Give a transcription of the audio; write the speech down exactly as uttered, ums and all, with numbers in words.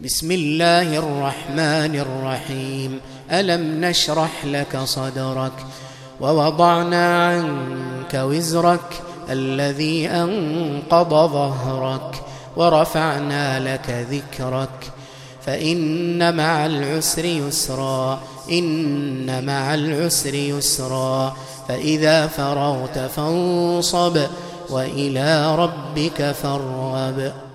بسم الله الرحمن الرحيم. ألم نشرح لك صدرك ووضعنا عنك وزرك الذي أنقض ظهرك ورفعنا لك ذكرك فإن مع العسر يسرا إن مع العسر يسرا فإذا فرغت فانصب وإلى ربك فارغب.